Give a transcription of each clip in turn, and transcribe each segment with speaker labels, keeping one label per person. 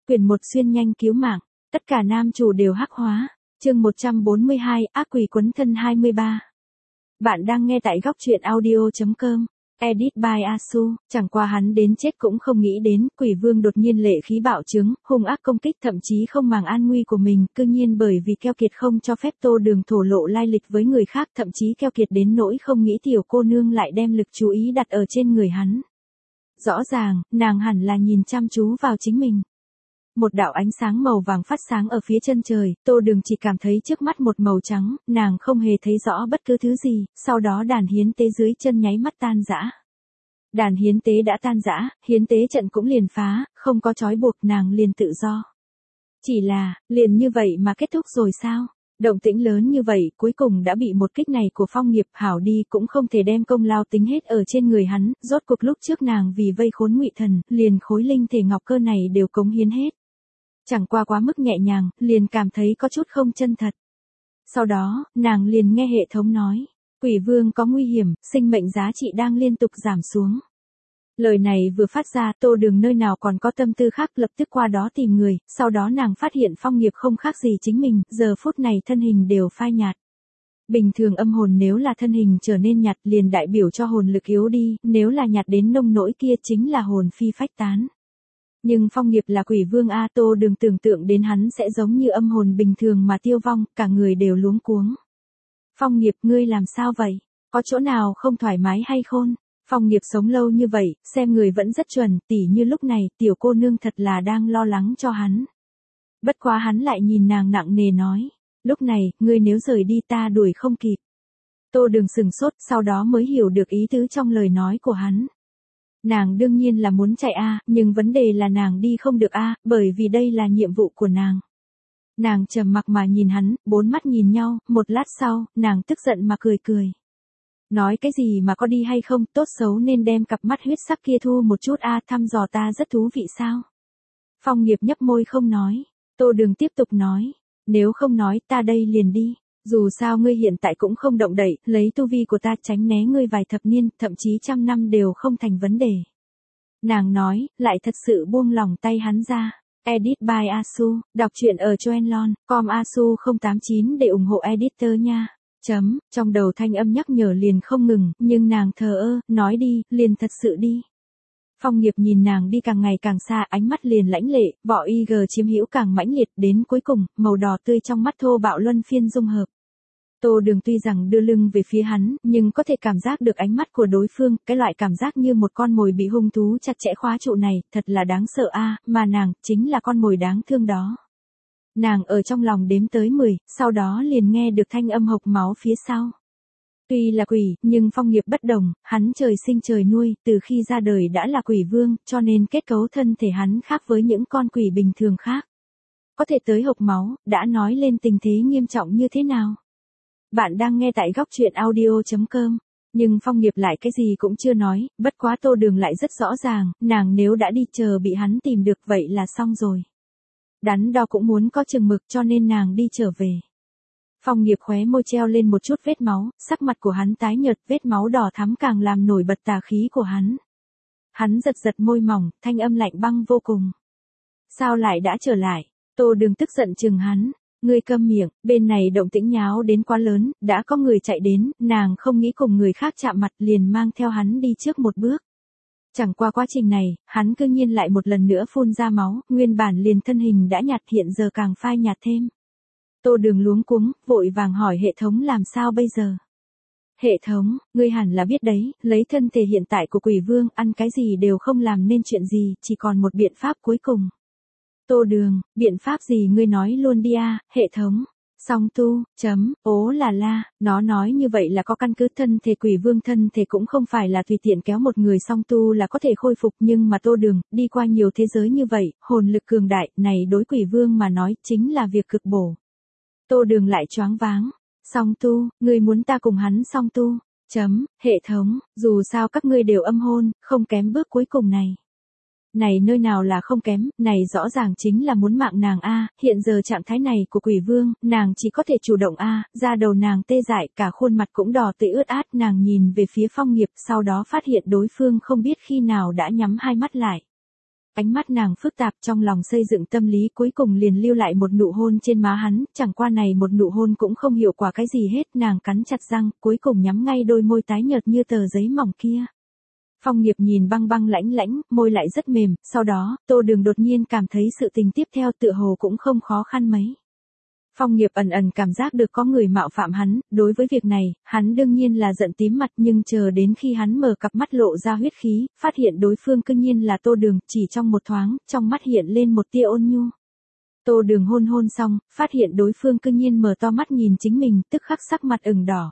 Speaker 1: Quyển 1 xuyên nhanh cứu mạng, tất cả nam chủ đều hắc hóa. Chương 142, ác quỷ quấn thân 23. Bạn đang nghe tại góc truyện audio.com. Edit by Asu. Chẳng qua hắn đến chết cũng không nghĩ đến, quỷ vương đột nhiên lệ khí bạo chứng, hung ác công kích, thậm chí không màng an nguy của mình, cư nhiên bởi vì keo kiệt không cho phép Tô Đường thổ lộ lai lịch với người khác, thậm chí keo kiệt đến nỗi không nghĩ tiểu cô nương lại đem lực chú ý đặt ở trên người hắn. Rõ ràng, nàng hẳn là nhìn chăm chú vào chính mình. Một đạo ánh sáng màu vàng phát sáng ở phía chân trời, Tô Đường chỉ cảm thấy trước mắt một màu trắng, nàng không hề thấy rõ bất cứ thứ gì, sau đó đàn hiến tế dưới chân nháy mắt tan rã. Đàn hiến tế đã tan rã, hiến tế trận cũng liền phá, không có trói buộc, nàng liền tự do. Chỉ là, liền như vậy mà kết thúc rồi sao? Động tĩnh lớn như vậy, cuối cùng đã bị một kích này của Phong Nghiệp hảo đi, cũng không thể đem công lao tính hết ở trên người hắn, rốt cuộc lúc trước nàng vì vây khốn Ngụy Thần, liền khối linh thể ngọc cơ này đều cống hiến hết. Chẳng qua quá mức nhẹ nhàng, liền cảm thấy có chút không chân thật. Sau đó, nàng liền nghe hệ thống nói, quỷ vương có nguy hiểm, sinh mệnh giá trị đang liên tục giảm xuống. Lời này vừa phát ra, Tô Đường nơi nào còn có tâm tư khác, lập tức qua đó tìm người, sau đó nàng phát hiện Phong Nghiệp không khác gì chính mình, giờ phút này thân hình đều phai nhạt. Bình thường âm hồn nếu là thân hình trở nên nhạt liền đại biểu cho hồn lực yếu đi, nếu là nhạt đến nông nỗi kia chính là hồn phi phách tán. Nhưng Phong Nghiệp là quỷ vương A, Tô Đường tưởng tượng đến hắn sẽ giống như âm hồn bình thường mà tiêu vong, cả người đều luống cuống. Phong Nghiệp, ngươi làm sao vậy? Có chỗ nào không thoải mái hay khôn? Phong Nghiệp sống lâu như vậy, xem người vẫn rất chuẩn, tỉ như lúc này, tiểu cô nương thật là đang lo lắng cho hắn. Bất quá hắn lại nhìn nàng nặng nề nói, lúc này, ngươi nếu rời đi ta đuổi không kịp. Tô Đường sừng sốt, sau đó mới hiểu được ý tứ trong lời nói của hắn. Nàng đương nhiên là muốn chạy nhưng vấn đề là nàng đi không được bởi vì đây là nhiệm vụ của nàng. Nàng trầm mặc mà nhìn hắn, bốn mắt nhìn nhau, một lát sau, nàng tức giận mà cười cười. Nói cái gì mà có đi hay không, tốt xấu nên đem cặp mắt huyết sắc kia thu một chút thăm dò ta rất thú vị sao. Phong Nghiệp nhấp môi không nói, Tô Đường tiếp tục nói, nếu không nói ta đây liền đi. Dù sao ngươi hiện tại cũng không động đậy, lấy tu vi của ta tránh né ngươi vài thập niên, thậm chí trăm năm đều không thành vấn đề. Nàng nói, lại thật sự buông lỏng tay hắn ra. Edit by Asu, đọc truyện ở Choenlon.com Asu 089 để ủng hộ editor nha. Trong đầu thanh âm nhắc nhở liền không ngừng, nhưng nàng thờ ơ, nói đi, liền thật sự đi. Phong Nghiệp nhìn nàng đi càng ngày càng xa, ánh mắt liền lãnh lệ, vỏ IG chiếm hữu càng mãnh liệt, đến cuối cùng, màu đỏ tươi trong mắt thô bạo luân phiên dung hợp. Tô Đường tuy rằng đưa lưng về phía hắn, nhưng có thể cảm giác được ánh mắt của đối phương, cái loại cảm giác như một con mồi bị hung thú chặt chẽ khóa trụ này, thật là đáng sợ mà nàng, chính là con mồi đáng thương đó. Nàng ở trong lòng đếm tới 10, sau đó liền nghe được thanh âm hộc máu phía sau. Tuy là quỷ, nhưng Phong Nghiệp bất đồng, hắn trời sinh trời nuôi, từ khi ra đời đã là quỷ vương, cho nên kết cấu thân thể hắn khác với những con quỷ bình thường khác. Có thể tới hộc máu, đã nói lên tình thế nghiêm trọng như thế nào. Bạn đang nghe tại góc truyện audio.com. Nhưng Phong Nghiệp lại cái gì cũng chưa nói, bất quá Tô Đường lại rất rõ ràng, nàng nếu đã đi chờ bị hắn tìm được vậy là xong rồi. Đắn đo cũng muốn có chừng mực cho nên nàng đi trở về. Phong Nghiệp khóe môi treo lên một chút vết máu, sắc mặt của hắn tái nhợt, vết máu đỏ thắm càng làm nổi bật tà khí của hắn. Hắn giật giật môi mỏng, thanh âm lạnh băng vô cùng. Sao lại đã trở lại? Tô Đường tức giận chừng hắn. Ngươi câm miệng, bên này động tĩnh nháo đến quá lớn, đã có người chạy đến, nàng không nghĩ cùng người khác chạm mặt liền mang theo hắn đi trước một bước. Chẳng qua quá trình này, hắn cư nhiên lại một lần nữa phun ra máu, nguyên bản liền thân hình đã nhạt hiện giờ càng phai nhạt thêm. Tô Đường luống cuống, vội vàng hỏi hệ thống làm sao bây giờ. Hệ thống, ngươi hẳn là biết đấy, lấy thân thể hiện tại của quỷ vương, ăn cái gì đều không làm nên chuyện gì, chỉ còn một biện pháp cuối cùng. Tô Đường, biện pháp gì ngươi nói luôn đi hệ thống. Song tu, ố là la, nó nói như vậy là có căn cứ, thân thể quỷ vương thân thể cũng không phải là tùy tiện kéo một người song tu là có thể khôi phục, nhưng mà Tô Đường, đi qua nhiều thế giới như vậy, hồn lực cường đại, này đối quỷ vương mà nói chính là việc cực bổ. Tô Đường lại choáng váng, song tu, ngươi muốn ta cùng hắn song tu, hệ thống, dù sao các ngươi đều âm hôn, không kém bước cuối cùng này. Này nơi nào là không kém, này rõ ràng chính là muốn mạng nàng hiện giờ trạng thái này của quỷ vương, nàng chỉ có thể chủ động da đầu nàng tê dại, cả khuôn mặt cũng đỏ tươi ướt át, nàng nhìn về phía Phong Nghiệp, sau đó phát hiện đối phương không biết khi nào đã nhắm hai mắt lại. Ánh mắt nàng phức tạp, trong lòng xây dựng tâm lý, cuối cùng liền lưu lại một nụ hôn trên má hắn, chẳng qua này một nụ hôn cũng không hiệu quả cái gì hết, nàng cắn chặt răng, cuối cùng nhắm ngay đôi môi tái nhợt như tờ giấy mỏng kia. Phong Nghiệp nhìn băng băng lãnh lãnh, môi lại rất mềm, sau đó, Tô Đường đột nhiên cảm thấy sự tình tiếp theo tựa hồ cũng không khó khăn mấy. Phong Nghiệp ẩn ẩn cảm giác được có người mạo phạm hắn, đối với việc này, hắn đương nhiên là giận tím mặt, nhưng chờ đến khi hắn mở cặp mắt lộ ra huyết khí, phát hiện đối phương cư nhiên là Tô Đường, chỉ trong một thoáng, trong mắt hiện lên một tia ôn nhu. Tô Đường hôn hôn xong, phát hiện đối phương cư nhiên mở to mắt nhìn chính mình, tức khắc sắc mặt ửng đỏ.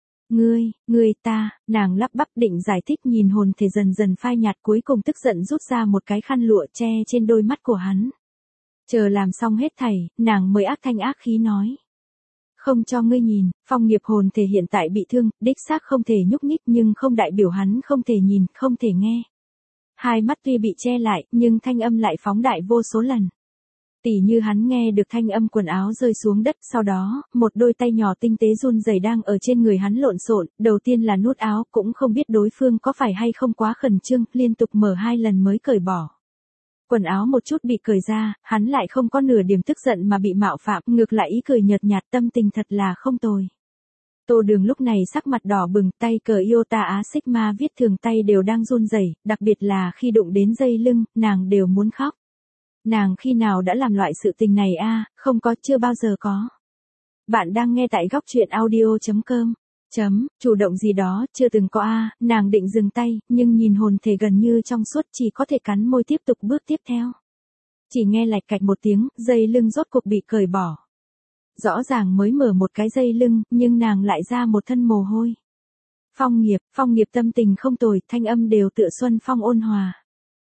Speaker 1: Ngươi ta, nàng lắp bắp định giải thích, nhìn hồn thể dần dần phai nhạt, cuối cùng tức giận rút ra một cái khăn lụa che trên đôi mắt của hắn. Chờ làm xong hết thảy, nàng mới ác thanh ác khí nói. Không cho ngươi nhìn, Phong Nghiệp hồn thể hiện tại bị thương, đích xác không thể nhúc nhích, nhưng không đại biểu hắn không thể nhìn, không thể nghe. Hai mắt tuy bị che lại, nhưng thanh âm lại phóng đại vô số lần. Tỉ như hắn nghe được thanh âm quần áo rơi xuống đất, sau đó, một đôi tay nhỏ tinh tế run rẩy đang ở trên người hắn lộn xộn, đầu tiên là nút áo, cũng không biết đối phương có phải hay không quá khẩn trương, liên tục mở 2 lần mới cởi bỏ. Quần áo một chút bị cởi ra, hắn lại không có nửa điểm tức giận mà bị mạo phạm, ngược lại ý cười nhợt nhạt, tâm tình thật là không tồi. Tô Đường lúc này sắc mặt đỏ bừng, tay cờ Iota Á Sigma viết thường tay đều đang run rẩy, đặc biệt là khi đụng đến dây lưng, nàng đều muốn khóc. Nàng khi nào đã làm loại sự tình này a? Không có, chưa bao giờ có. Bạn đang nghe tại góc truyện audio.com. Chủ động gì đó, chưa từng có a. Nàng định dừng tay, nhưng nhìn hồn thể gần như trong suốt, chỉ có thể cắn môi tiếp tục bước tiếp theo. Chỉ nghe lạch cạch một tiếng, dây lưng rốt cuộc bị cởi bỏ. Rõ ràng mới mở một cái dây lưng, nhưng nàng lại ra một thân mồ hôi. Phong Nghiệp tâm tình không tồi, thanh âm đều tựa xuân phong ôn hòa.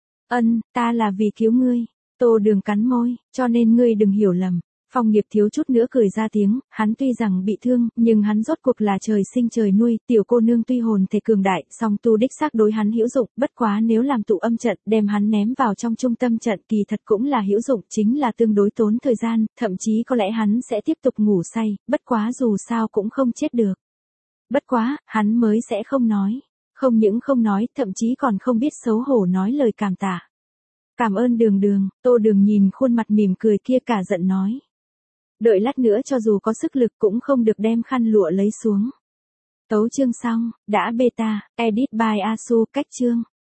Speaker 1: Ta là vì cứu ngươi. Tô Đường cắn môi, cho nên ngươi đừng hiểu lầm. Phong Nghiệp thiếu chút nữa cười ra tiếng, hắn tuy rằng bị thương, nhưng hắn rốt cuộc là trời sinh trời nuôi, tiểu cô nương tuy hồn thể cường đại, song tu đích xác đối hắn hữu dụng, bất quá nếu làm tụ âm trận, đem hắn ném vào trong trung tâm trận, kỳ thật cũng là hữu dụng, chính là tương đối tốn thời gian, thậm chí có lẽ hắn sẽ tiếp tục ngủ say, bất quá dù sao cũng không chết được. Bất quá, hắn mới sẽ không nói. Không những không nói, thậm chí còn không biết xấu hổ nói lời cảm tạ. Cảm ơn Đường. Tô Đường nhìn khuôn mặt mỉm cười kia cả giận nói. Đợi lát nữa cho dù có sức lực cũng không được đem khăn lụa lấy xuống. Tấu chương xong, đã beta, edit by Asu, cách chương.